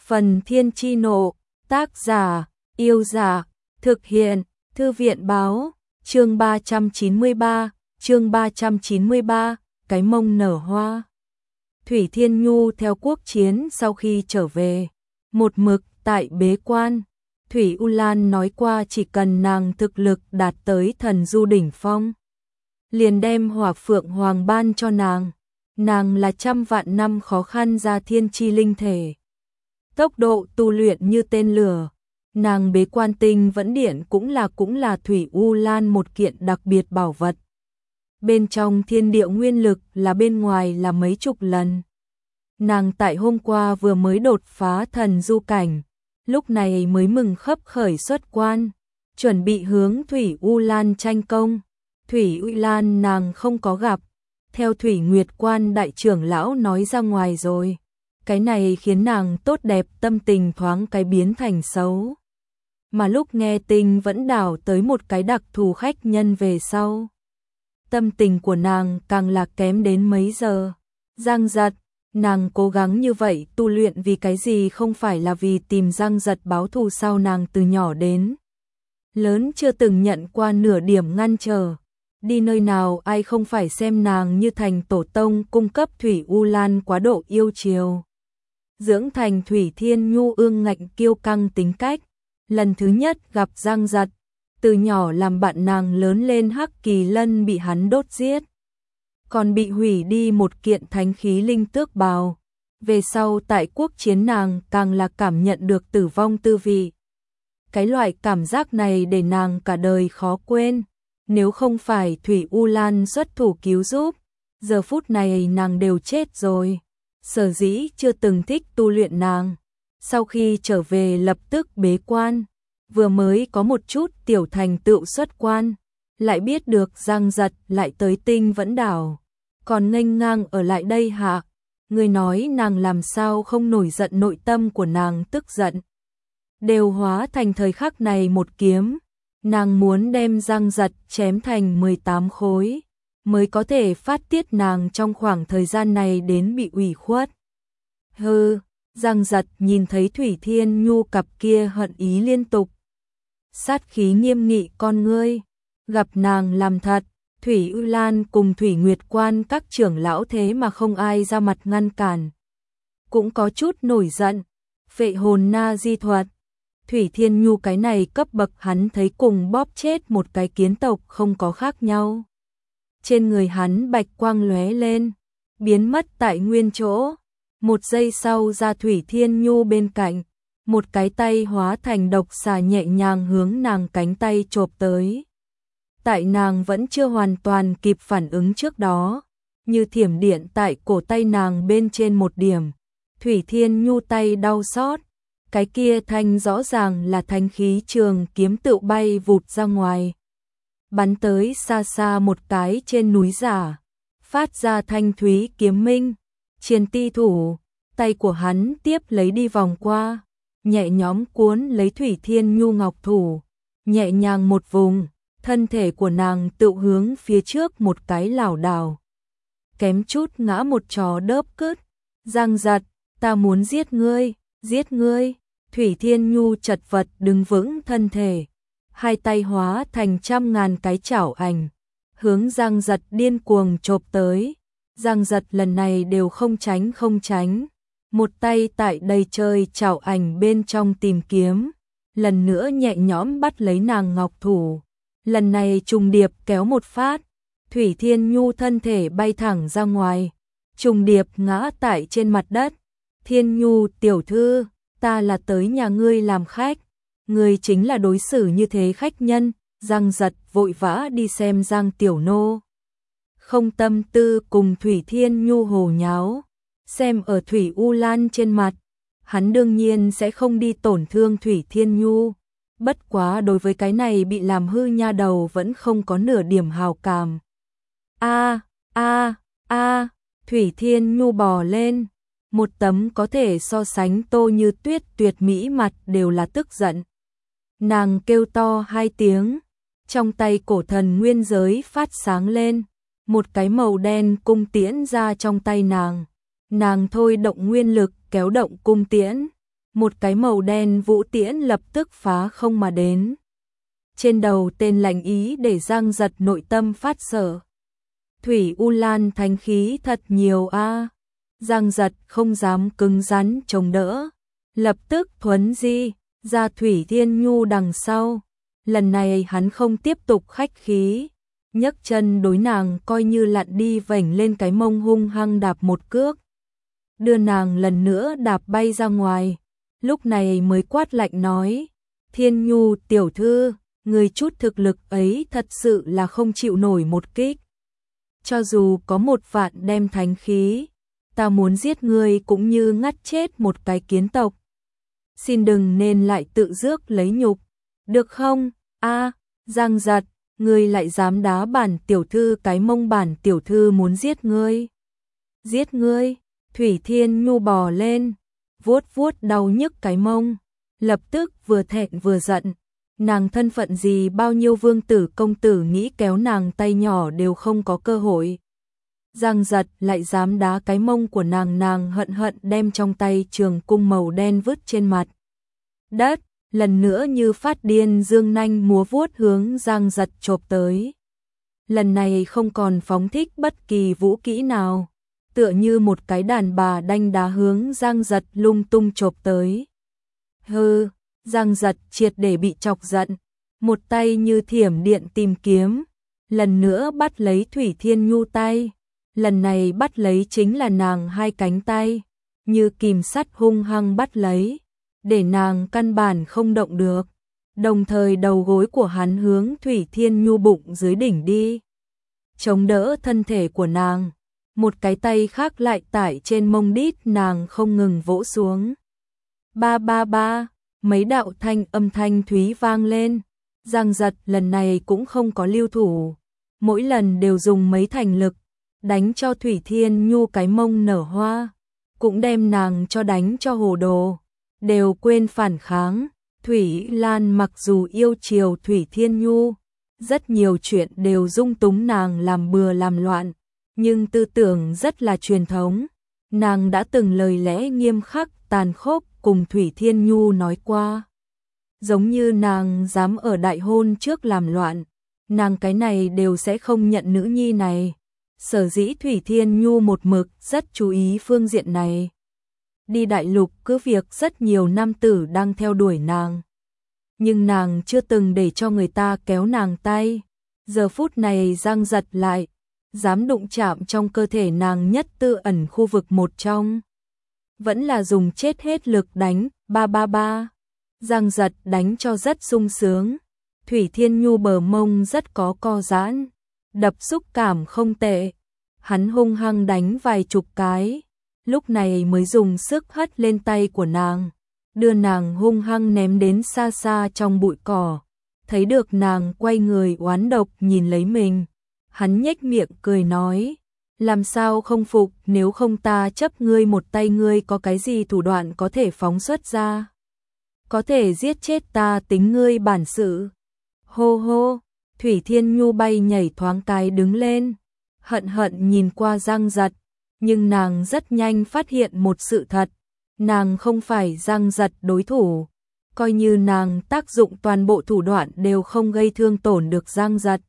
Phần Thiên Chi Nộ, tác giả, Yêu Giả, thực hiện, Thư viện Báo, chương 393, cái mông nở hoa. Thủy Thiên Nhu theo quốc chiến sau khi trở về, một mực tại bế quan. Thủy U Lan nói qua chỉ cần nàng thực lực đạt tới thần du đỉnh phong, liền đem Hỏa Phượng Hoàng ban cho nàng. Nàng là trăm vạn năm khó khăn ra thiên chi linh thể, tốc độ tu luyện như tên lửa. Nàng bế quan tinh vẫn điện cũng là Thủy U Lan một kiện đặc biệt bảo vật. Bên trong thiên địa nguyên lực là bên ngoài là mấy chục lần. Nàng tại hôm qua vừa mới đột phá thần du cảnh, lúc này mới mừng khấp khởi xuất quan, chuẩn bị hướng Thủy U Lan tranh công. Thủy U Lan nàng không có gặp, theo Thủy Nguyệt Quan đại trưởng lão nói ra ngoài rồi. Cái này khiến nàng tốt đẹp tâm tình thoáng cái biến thành xấu. Mà lúc nghe Tinh vẫn đảo tới một cái đặc thù khách nhân về sau, tâm tình của nàng càng là kém đến mấy giờ. Giang Giật, nàng cố gắng như vậy tu luyện vì cái gì không phải là vì tìm Giang Giật báo thù sao? Nàng từ nhỏ đến lớn chưa từng nhận qua nửa điểm ngăn trở. Đi nơi nào ai không phải xem nàng như thành tổ tông cung cấp Thủy U Lan quá độ yêu chiều, dưỡng thành Thủy Thiên Nhu ương ngạnh kiêu căng tính cách. Lần thứ nhất gặp Giang Giật, từ nhỏ làm bạn nàng lớn lên Hắc Kỳ Lân bị hắn đốt giết, còn bị hủy đi một kiện thánh khí linh tước bào. Về sau tại quốc chiến nàng càng là cảm nhận được tử vong tư vị. Cái loại cảm giác này để nàng cả đời khó quên. Nếu không phải Thủy U Lan xuất thủ cứu giúp, giờ phút này nàng đều chết rồi. Sở dĩ chưa từng thích tu luyện nàng, sau khi trở về lập tức bế quan, vừa mới có một chút tiểu thành tựu xuất quan, lại biết được Giang Giật lại tới Tinh vẫn đảo, còn nghênh ngang ở lại đây hả? Người nói nàng làm sao không nổi giận? Nội tâm của nàng tức giận đều hóa thành thời khắc này một kiếm. Nàng muốn đem Giang Giật chém thành 18 khối, mới có thể phát tiết nàng trong khoảng thời gian này đến bị ủy khuất. Hừ, Giang Giật nhìn thấy Thủy Thiên Nhu cặp kia hận ý liên tục, sát khí nghiêm nghị con ngươi, gặp nàng làm thật. Thủy U Lan cùng Thủy Nguyệt Quan các trưởng lão thế mà không ai ra mặt ngăn cản, cũng có chút nổi giận. Phệ hồn na di thuật, Thủy Thiên Nhu cái này cấp bậc hắn thấy cùng bóp chết một cái kiến tộc không có khác nhau. Trên người hắn bạch quang lóe lên, biến mất tại nguyên chỗ. Một giây sau ra Thủy Thiên Nhu bên cạnh, một cái tay hóa thành độc xà nhẹ nhàng hướng nàng cánh tay chộp tới. Tại nàng vẫn chưa hoàn toàn kịp phản ứng trước đó, như thiểm điện tại cổ tay nàng bên trên một điểm, Thủy Thiên Nhu tay đau xót. Cái kia thanh rõ ràng là thanh khí trường kiếm tự bay vụt ra ngoài, bắn tới xa xa một cái trên núi giả, phát ra thanh thúy kiếm minh. Triền ti thủ, tay của hắn tiếp lấy đi vòng qua, nhẹ nhõm cuốn lấy Thủy Thiên Nhu ngọc thủ, nhẹ nhàng một vùng, thân thể của nàng tự hướng phía trước một cái lảo đảo, kém chút ngã một chó đớp cứt. Giang Giật, ta muốn giết ngươi, giết ngươi. Thủy Thiên Nhu chật vật đứng vững thân thể, hai tay hóa thành trăm ngàn cái chảo ảnh, hướng Giang Giật điên cuồng chộp tới. Giang Giật lần này đều không tránh, một tay tại đầy trời chảo ảnh bên trong tìm kiếm, lần nữa nhẹ nhõm bắt lấy nàng ngọc thủ, lần này trùng điệp kéo một phát, Thủy Thiên Nhu thân thể bay thẳng ra ngoài, trùng điệp ngã tại trên mặt đất. Thiên Nhu tiểu thư, ta là tới nhà ngươi làm khách, ngươi chính là đối xử như thế khách nhân. Giang Giật vội vã đi xem Giang tiểu nô, không tâm tư cùng Thủy Thiên Nhu hồ nháo. Xem ở Thủy U Lan trên mặt, hắn đương nhiên sẽ không đi tổn thương Thủy Thiên Nhu, bất quá đối với cái này bị làm hư nha đầu vẫn không có nửa điểm hào cảm. Thủy Thiên Nhu bò lên, một tấm có thể so sánh Tô Như Tuyết tuyệt mỹ mặt đều là tức giận. Nàng kêu to hai tiếng, trong tay cổ thần nguyên giới phát sáng lên, một cái màu đen cung tiễn ra trong tay nàng. Nàng thôi động nguyên lực kéo động cung tiễn, một cái màu đen vũ tiễn lập tức phá không mà đến. Trên đầu tên lạnh ý để Giang Giật nội tâm phát sợ. Thủy U Lan thánh khí thật nhiều a. Giang Giật không dám cứng rắn chống đỡ, lập tức thuấn di ra Thủy Thiên Nhu đằng sau. Lần này hắn không tiếp tục khách khí, nhấc chân đối nàng coi như lặn đi vểnh lên cái mông hung hăng đạp một cước, đưa nàng lần nữa đạp bay ra ngoài. Lúc này mới quát lạnh nói, Thiên Nhu tiểu thư, người chút thực lực ấy thật sự là không chịu nổi một kích. Cho dù có 1.000 đem thánh khí, ta muốn giết ngươi cũng như ngắt chết một cái kiến tộc. Xin đừng nên lại tự rước lấy nhục, được không? A, Giang Giật, ngươi lại dám đá bản tiểu thư cái mông, bản tiểu thư muốn giết ngươi. Giết ngươi? Thủy Thiên Nhu bò lên, vuốt vuốt đau nhức cái mông, lập tức vừa thẹn vừa giận. Nàng thân phận gì, bao nhiêu vương tử công tử nghĩ kéo nàng tay nhỏ đều không có cơ hội. Giang Giật lại dám đá cái mông của nàng, nàng hận hận đem trong tay trường cung màu đen vứt trên mặt đất, lần nữa như phát điên dương nanh múa vuốt hướng Giang Giật chộp tới. Lần này không còn phóng thích bất kỳ vũ kỹ nào, tựa như một cái đàn bà đanh đá hướng Giang Giật lung tung chộp tới. Hừ, Giang Giật triệt để bị chọc giận, một tay như thiểm điện tìm kiếm, lần nữa bắt lấy Thủy Thiên Nhu tay. Lần này bắt lấy chính là nàng hai cánh tay, như kìm sắt hung hăng bắt lấy, để nàng căn bản không động được. Đồng thời đầu gối của hắn hướng Thủy Thiên Nhu bụng dưới đỉnh đi, chống đỡ thân thể của nàng. Một cái tay khác lại tải trên mông đít nàng không ngừng vỗ xuống. Ba ba ba, mấy đạo âm thanh thúy vang lên. Giang Giật lần này cũng không có lưu thủ, mỗi lần đều dùng mấy thành lực, đánh cho Thủy Thiên Nhu cái mông nở hoa, cũng đem nàng cho đánh cho hồ đồ, đều quên phản kháng. Thủy Lan mặc dù yêu chiều Thủy Thiên Nhu, rất nhiều chuyện đều dung túng nàng làm bừa làm loạn, nhưng tư tưởng rất là truyền thống. Nàng đã từng lời lẽ nghiêm khắc tàn khốc cùng Thủy Thiên Nhu nói qua, giống như nàng dám ở đại hôn trước làm loạn, nàng cái này đều sẽ không nhận nữ nhi này. Sở dĩ Thủy Thiên Nhu một mực rất chú ý phương diện này. Đi đại lục cứ việc rất nhiều nam tử đang theo đuổi nàng, nhưng nàng chưa từng để cho người ta kéo nàng tay. Giờ phút này Giang Giật lại dám đụng chạm trong cơ thể nàng nhất tư ẩn khu vực một trong, vẫn là dùng chết hết lực đánh. Ba ba ba, Giang Giật đánh cho rất sung sướng. Thủy Thiên Nhu bờ mông rất có co giãn, đập xúc cảm không tệ. Hắn hung hăng đánh vài chục cái, lúc này mới dùng sức hất lên tay của nàng, đưa nàng hung hăng ném đến xa xa trong bụi cỏ. Thấy được nàng quay người oán độc nhìn lấy mình, hắn nhếch miệng cười nói, làm sao không phục, nếu không ta chấp ngươi một tay, ngươi có cái gì thủ đoạn có thể phóng xuất ra, có thể giết chết ta tính ngươi bản sự. Hô hô, Thủy Thiên Nhu bay nhảy thoáng cái đứng lên, hận hận nhìn qua Giang Giật, nhưng nàng rất nhanh phát hiện một sự thật, nàng không phải Giang Giật đối thủ, coi như nàng tác dụng toàn bộ thủ đoạn đều không gây thương tổn được Giang Giật.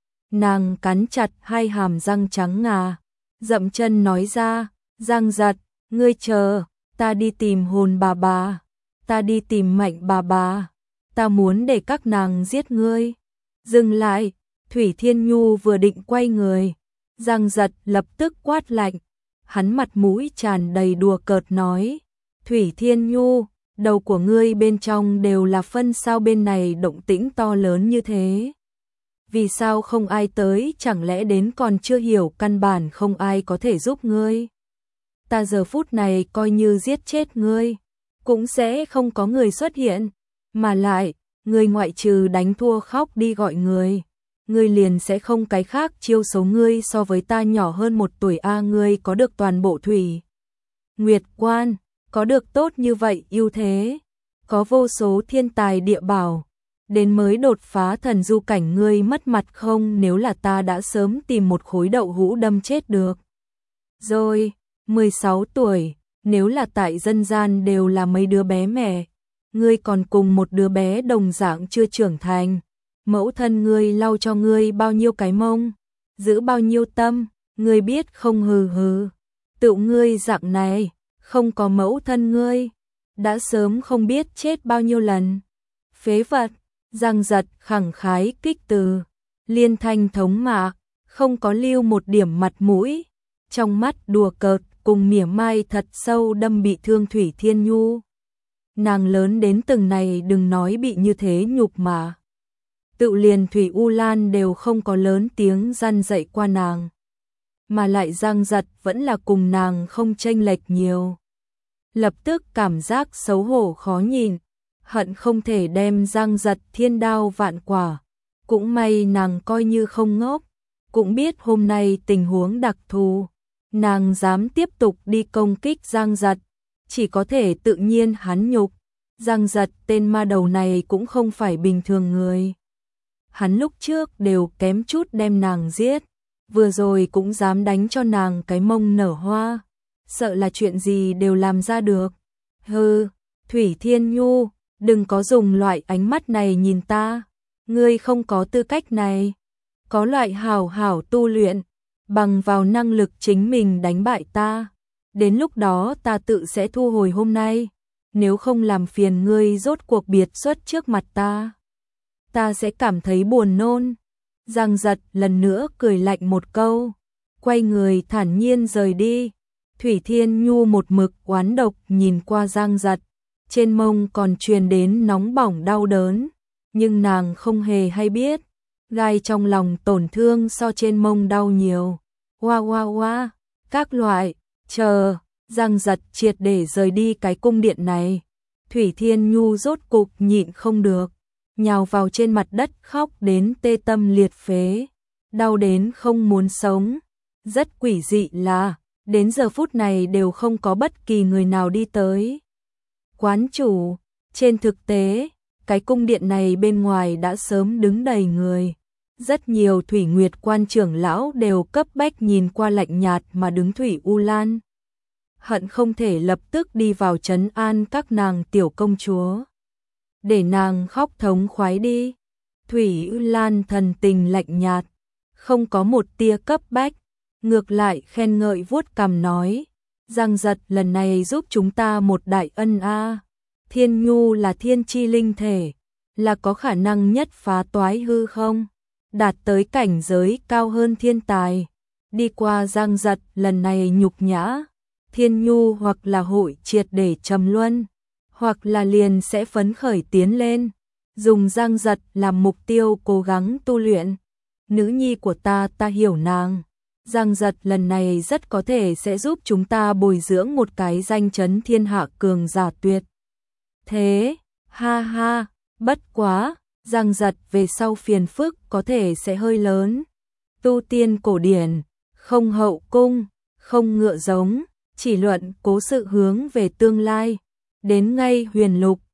Nàng cắn chặt hai hàm răng trắng ngà, dậm chân nói ra, Giang Giật, ngươi chờ, ta đi tìm hồn bà bà, ta đi tìm mạnh bà bà, ta muốn để các nàng giết ngươi. Dừng lại, Thủy Thiên Nhu vừa định quay người, Giang Giật lập tức quát lạnh, hắn mặt mũi tràn đầy đùa cợt nói, Thủy Thiên Nhu, đầu của ngươi bên trong đều là phân sao, bên này động tĩnh to lớn như thế, vì sao không ai tới, chẳng lẽ đến còn chưa hiểu căn bản không ai có thể giúp ngươi. Ta giờ phút này coi như giết chết ngươi, cũng sẽ không có người xuất hiện, mà lại, ngươi ngoại trừ đánh thua khóc đi gọi người, ngươi liền sẽ không cái khác chiêu số, ngươi so với ta nhỏ hơn 1 tuổi a, ngươi có được toàn bộ Thủy Nguyệt Quan, có được tốt như vậy ưu thế, có vô số thiên tài địa bảo, đến mới đột phá thần du cảnh, ngươi mất mặt không, nếu là ta đã sớm tìm một khối đậu hũ đâm chết được. Rồi, 16 tuổi, nếu là tại dân gian đều là mấy đứa bé mẹ, ngươi còn cùng một đứa bé đồng dạng chưa trưởng thành, mẫu thân ngươi lau cho ngươi bao nhiêu cái mông, giữ bao nhiêu tâm, ngươi biết không hừ hừ, tự ngươi dạng này, không có mẫu thân ngươi, đã sớm không biết chết bao nhiêu lần. Phế vật, Giang Giật khẳng khái kích từ, liên thanh thống mạ, không có lưu một điểm mặt mũi, trong mắt đùa cợt cùng mỉa mai thật sâu đâm bị thương Thủy Thiên Nhu. Nàng lớn đến từng này đừng nói bị như thế nhục mà. Tự liền Thủy U Lan đều không có lớn tiếng răn dạy qua nàng. Mà lại Giang Giật vẫn là cùng nàng không chênh lệch nhiều. Lập tức cảm giác xấu hổ khó nhìn, hận không thể đem Giang Giật thiên đao vạn quả. Cũng may nàng coi như không ngốc, cũng biết hôm nay tình huống đặc thù. Nàng dám tiếp tục đi công kích Giang Giật, chỉ có thể tự nhiên hắn nhục. Giang Giật tên ma đầu này cũng không phải bình thường người. Hắn lúc trước đều kém chút đem nàng giết, vừa rồi cũng dám đánh cho nàng cái mông nở hoa, sợ là chuyện gì đều làm ra được. Hừ, Thủy Thiên Nhu, đừng có dùng loại ánh mắt này nhìn ta, ngươi không có tư cách này, có loại hảo hảo tu luyện, bằng vào năng lực chính mình đánh bại ta, đến lúc đó ta tự sẽ thu hồi hôm nay, nếu không làm phiền ngươi rốt cuộc biệt xuất trước mặt ta sẽ cảm thấy buồn nôn. Giang Giật lần nữa cười lạnh một câu, quay người thản nhiên rời đi. Thủy Thiên Nhu một mực oán độc nhìn qua Giang Giật, trên mông còn truyền đến nóng bỏng đau đớn, nhưng nàng không hề hay biết, gai trong lòng tổn thương so trên mông đau nhiều. Hoa hoa hoa, các loại, chờ, Giang Giật triệt để rời đi cái cung điện này. Thủy Thiên Nhu rốt cục nhịn không được, nhào vào trên mặt đất khóc đến tê tâm liệt phế, đau đến không muốn sống. Rất quỷ dị là, đến giờ phút này đều không có bất kỳ người nào đi tới quán chủ. Trên thực tế, cái cung điện này bên ngoài đã sớm đứng đầy người. Rất nhiều Thủy Nguyệt quan trưởng lão đều cấp bách nhìn qua lạnh nhạt mà đứng Thủy U Lan. Hận không thể lập tức đi vào trấn an các nàng tiểu công chúa, để nàng khóc thống khoái đi. Thủy U Lan thần tình lạnh nhạt, không có một tia cấp bách, ngược lại khen ngợi vuốt cằm nói, Giang Giật lần này giúp chúng ta một đại ân a. Thiên Nhu là thiên chi linh thể, là có khả năng nhất phá toái hư không, đạt tới cảnh giới cao hơn thiên tài. Đi qua Giang Giật lần này nhục nhã, Thiên Nhu hoặc là hội triệt để trầm luân, hoặc là liền sẽ phấn khởi tiến lên, dùng Giang Giật làm mục tiêu cố gắng tu luyện. Nữ nhi của ta hiểu nàng. Giang Giật lần này rất có thể sẽ giúp chúng ta bồi dưỡng một cái danh chấn thiên hạ cường giả tuyệt thế. Ha ha, bất quá, Giang Giật về sau phiền phức có thể sẽ hơi lớn. Tu tiên cổ điển, không hậu cung, không ngựa giống, chỉ luận cố sự hướng về tương lai. Đến ngay huyền lục,